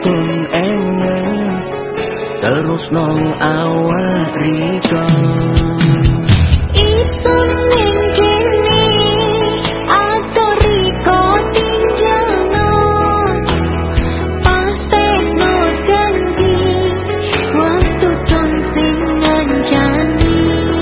sun eneng terus nong awak riko. Isun ning kene atau riko tinggalno pasekno janji waktu sun sing ngancani.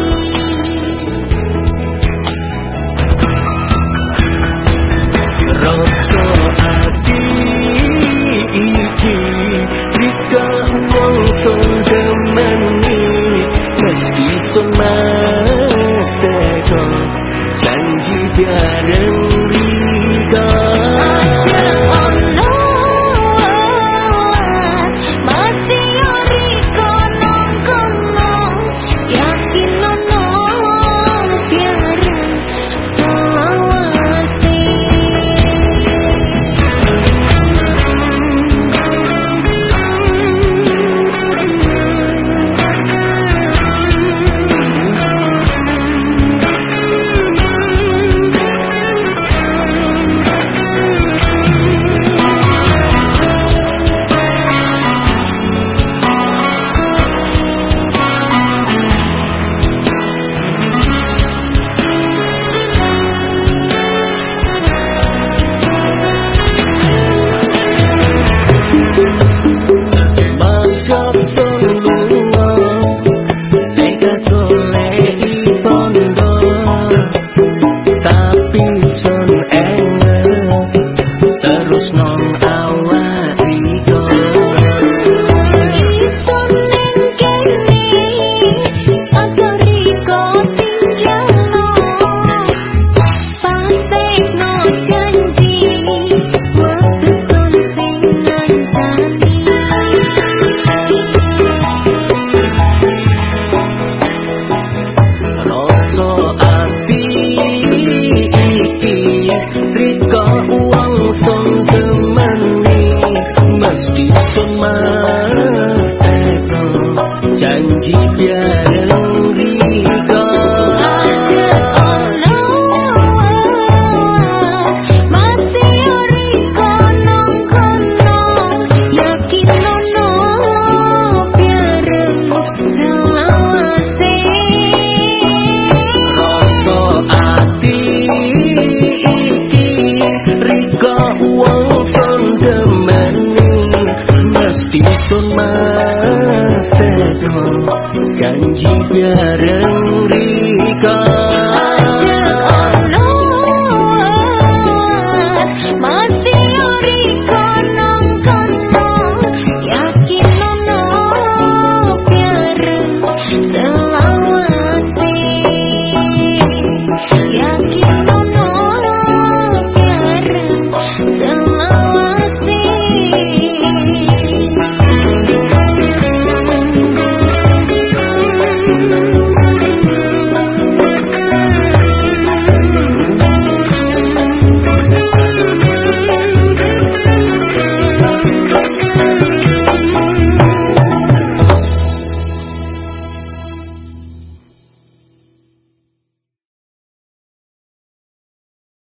Rasa ati iki riko wong sun demeni mesti sun mas teko janji bareng riko. Aja ono masih yo riko nang kono yakin ono biareng selawase. Janji bareng